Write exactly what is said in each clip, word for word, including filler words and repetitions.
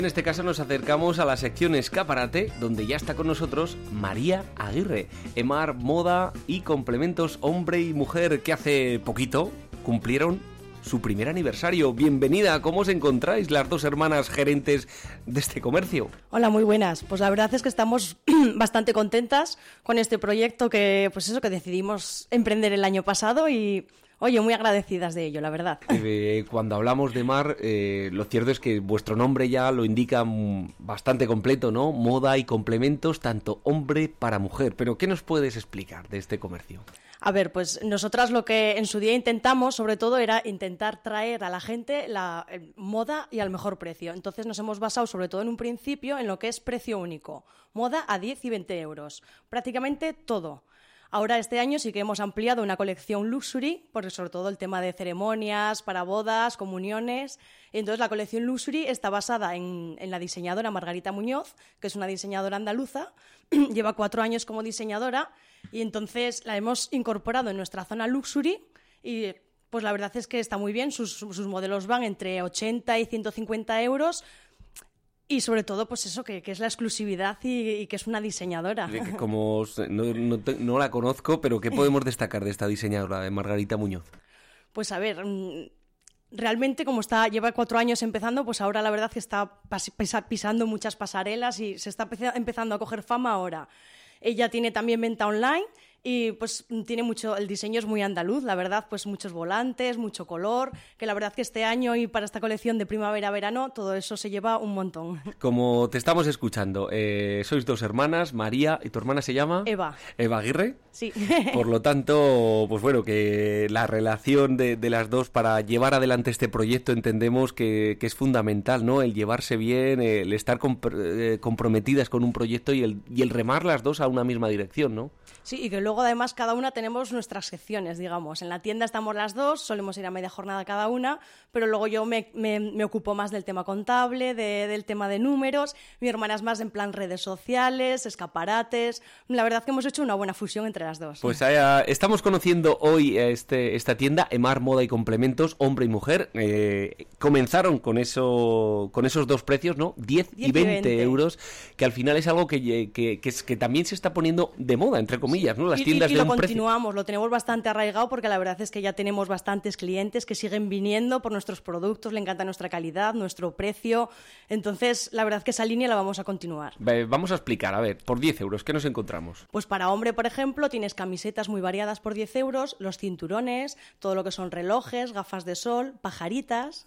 En este caso nos acercamos a la sección Escaparate, donde ya está con nosotros María Aguirre, Emar Moda y Complementos Hombre y Mujer, que hace poquito cumplieron su primer aniversario. Bienvenida, ¿cómo os encontráis las dos hermanas gerentes de este comercio? Hola, muy buenas. Pues la verdad es que estamos bastante contentas con este proyecto que, pues eso, que decidimos emprender el año pasado y... Oye, muy agradecidas de ello, la verdad. Eh, cuando hablamos de Mar, eh, lo cierto es que vuestro nombre ya lo indica bastante completo, ¿no? Moda y complementos, tanto hombre para mujer. Pero, ¿qué nos puedes explicar de este comercio? A ver, pues nosotras lo que en su día intentamos, sobre todo, era intentar traer a la gente la eh, moda y al mejor precio. Entonces nos hemos basado, sobre todo en un principio, en lo que es precio único. Moda a diez y veinte euros. Prácticamente todo. Ahora este año sí que hemos ampliado una colección Luxury, porque sobre todo el tema de ceremonias, para bodas, comuniones. Entonces la colección Luxury está basada en, en la diseñadora Margarita Muñoz, que es una diseñadora andaluza, lleva cuatro años como diseñadora y entonces la hemos incorporado en nuestra zona Luxury y pues la verdad es que está muy bien, sus, sus modelos van entre ochenta y ciento cincuenta euros. Y sobre todo, pues eso, que, que es la exclusividad y, y que es una diseñadora. Como no, no, no la conozco, pero ¿qué podemos destacar de esta diseñadora, de Margarita Muñoz? Pues a ver, realmente como está lleva cuatro años empezando, pues ahora la verdad que está pisando muchas pasarelas y se está empezando a coger fama ahora. Ella tiene también venta online y pues tiene mucho, el diseño es muy andaluz, la verdad, pues muchos volantes, mucho color, que la verdad que este año y para esta colección de primavera-verano todo eso se lleva un montón. Como te estamos escuchando, eh, sois dos hermanas, María, ¿y tu hermana se llama? Eva. ¿Eva Aguirre? Sí. Por lo tanto, pues bueno, que la relación de, de las dos para llevar adelante este proyecto entendemos que, que es fundamental, ¿no? El llevarse bien, el estar comp- eh, comprometidas con un proyecto y el, y el remar las dos a una misma dirección, ¿no? Sí, y que luego además cada una tenemos nuestras secciones, digamos. En la tienda estamos las dos, solemos ir a media jornada cada una, pero luego yo me, me, me ocupo más del tema contable, de, del tema de números, mi hermana es más en plan redes sociales, escaparates. La verdad que hemos hecho una buena fusión entre las dos. Pues eh, estamos conociendo hoy este, esta tienda, Emar Moda y Complementos, hombre y mujer. Eh, comenzaron con eso, con esos dos precios, ¿no? diez y veinte euros, que al final es algo que, que, que, es, que también se está poniendo de moda, entre comillas. ¿No? Las y, tiendas y, y de lo un continuamos, precio. Lo tenemos bastante arraigado porque la verdad es que ya tenemos bastantes clientes que siguen viniendo por nuestros productos, le encanta nuestra calidad, nuestro precio, entonces la verdad que esa línea la vamos a continuar. Vamos a explicar, a ver, por diez euros, ¿qué nos encontramos? Pues para hombre, por ejemplo, tienes camisetas muy variadas por diez euros, los cinturones, todo lo que son relojes, gafas de sol, pajaritas.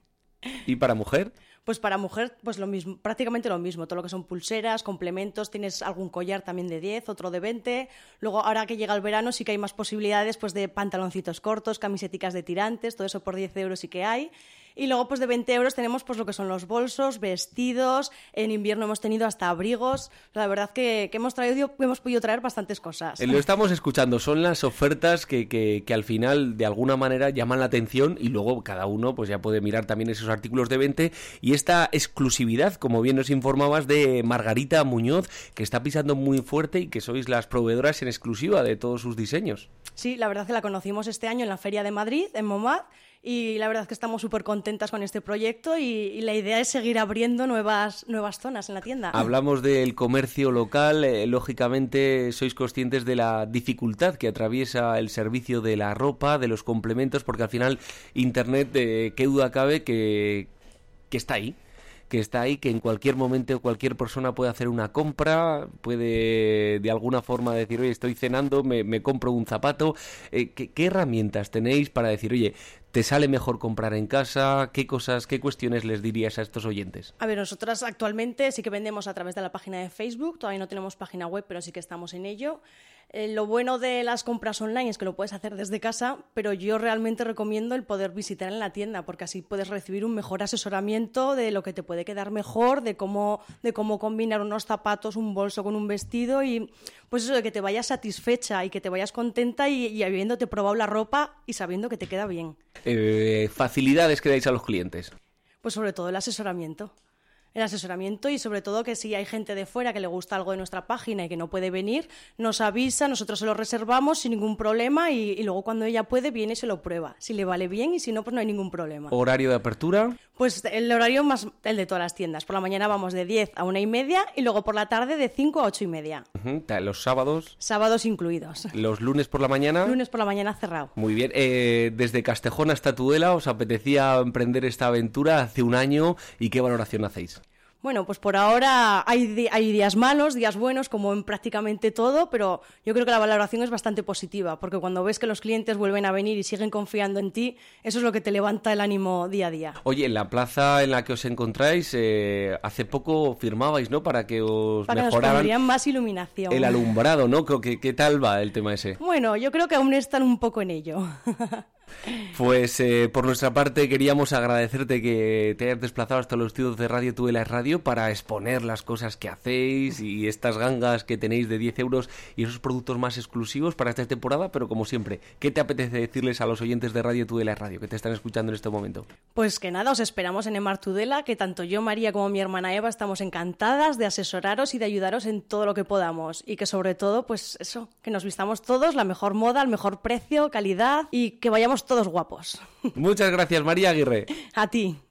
¿Y para mujer? Pues para mujer, pues lo mismo, prácticamente lo mismo, todo lo que son pulseras, complementos, tienes algún collar también de diez, otro de veinte, luego ahora que llega el verano sí que hay más posibilidades pues de pantaloncitos cortos, camiseticas de tirantes, todo eso por diez euros sí que hay. Y luego pues de veinte euros tenemos pues lo que son los bolsos, vestidos, en invierno hemos tenido hasta abrigos, la verdad que, que hemos traído, hemos podido traer bastantes cosas. Lo estamos escuchando, son las ofertas que, que, que al final de alguna manera llaman la atención y luego cada uno pues ya puede mirar también esos artículos de venta y esta exclusividad, como bien nos informabas, de Margarita Muñoz, que está pisando muy fuerte y que sois las proveedoras en exclusiva de todos sus diseños. Sí, la verdad que la conocimos este año en la Feria de Madrid, en Momad, y la verdad es que estamos súper contentas con este proyecto y, y la idea es seguir abriendo nuevas, nuevas zonas en la tienda. Hablamos del comercio local, eh, lógicamente sois conscientes de la dificultad que atraviesa el servicio de la ropa, de los complementos, porque al final Internet, eh, qué duda cabe que, que está ahí. que está ahí, que en cualquier momento cualquier persona puede hacer una compra, puede de alguna forma decir, oye, estoy cenando, me, me compro un zapato. Eh, ¿qué, ¿Qué herramientas tenéis para decir, oye, te sale mejor comprar en casa? ¿Qué cosas, qué cuestiones les dirías a estos oyentes? A ver, nosotras actualmente sí que vendemos a través de la página de Facebook, todavía no tenemos página web, pero sí que estamos en ello. Eh, lo bueno de las compras online es que lo puedes hacer desde casa, pero yo realmente recomiendo el poder visitar en la tienda, porque así puedes recibir un mejor asesoramiento de lo que te puede quedar mejor, de cómo, de cómo combinar unos zapatos, un bolso con un vestido y pues eso, de que te vayas satisfecha y que te vayas contenta y, y habiéndote probado la ropa y sabiendo que te queda bien. Eh, facilidades que dais a los clientes. Pues sobre todo el asesoramiento. el asesoramiento y sobre todo que si hay gente de fuera que le gusta algo de nuestra página y que no puede venir, nos avisa, nosotros se lo reservamos sin ningún problema y, y luego cuando ella puede viene y se lo prueba. Si le vale bien y si no, pues no hay ningún problema. ¿Horario de apertura? Pues el horario más el de todas las tiendas. Por la mañana vamos de diez a una y media y luego por la tarde de cinco a ocho y media. Uh-huh. ¿Los sábados? Sábados incluidos. ¿Los lunes por la mañana? Lunes por la mañana cerrado. Muy bien. Eh, desde Castejón hasta Tudela, ¿os apetecía emprender esta aventura hace un año y qué valoración hacéis? Bueno, pues por ahora hay, di- hay días malos, días buenos, como en prácticamente todo, pero yo creo que la valoración es bastante positiva, porque cuando ves que los clientes vuelven a venir y siguen confiando en ti, eso es lo que te levanta el ánimo día a día. Oye, en la plaza en la que os encontráis, eh, hace poco firmabais, ¿no? Para que os Para que nos mejoraran pondrían más iluminación. el alumbrado, ¿no? ¿Qué, qué tal va el tema ese? Bueno, yo creo que aún están un poco en ello. Pues eh, por nuestra parte queríamos agradecerte que te hayas desplazado hasta los estudios de Radio Tudela Radio para exponer las cosas que hacéis y estas gangas que tenéis de diez euros y esos productos más exclusivos para esta temporada, pero como siempre, ¿qué te apetece decirles a los oyentes de Radio Tudela Radio que te están escuchando en este momento? Pues que nada, os esperamos en Emar Tudela, que tanto yo, María, como mi hermana Eva estamos encantadas de asesoraros y de ayudaros en todo lo que podamos y que sobre todo, pues eso, que nos vistamos todos la mejor moda, el mejor precio, calidad y que vayamos todos guapos. Muchas gracias, María Aguirre. A ti.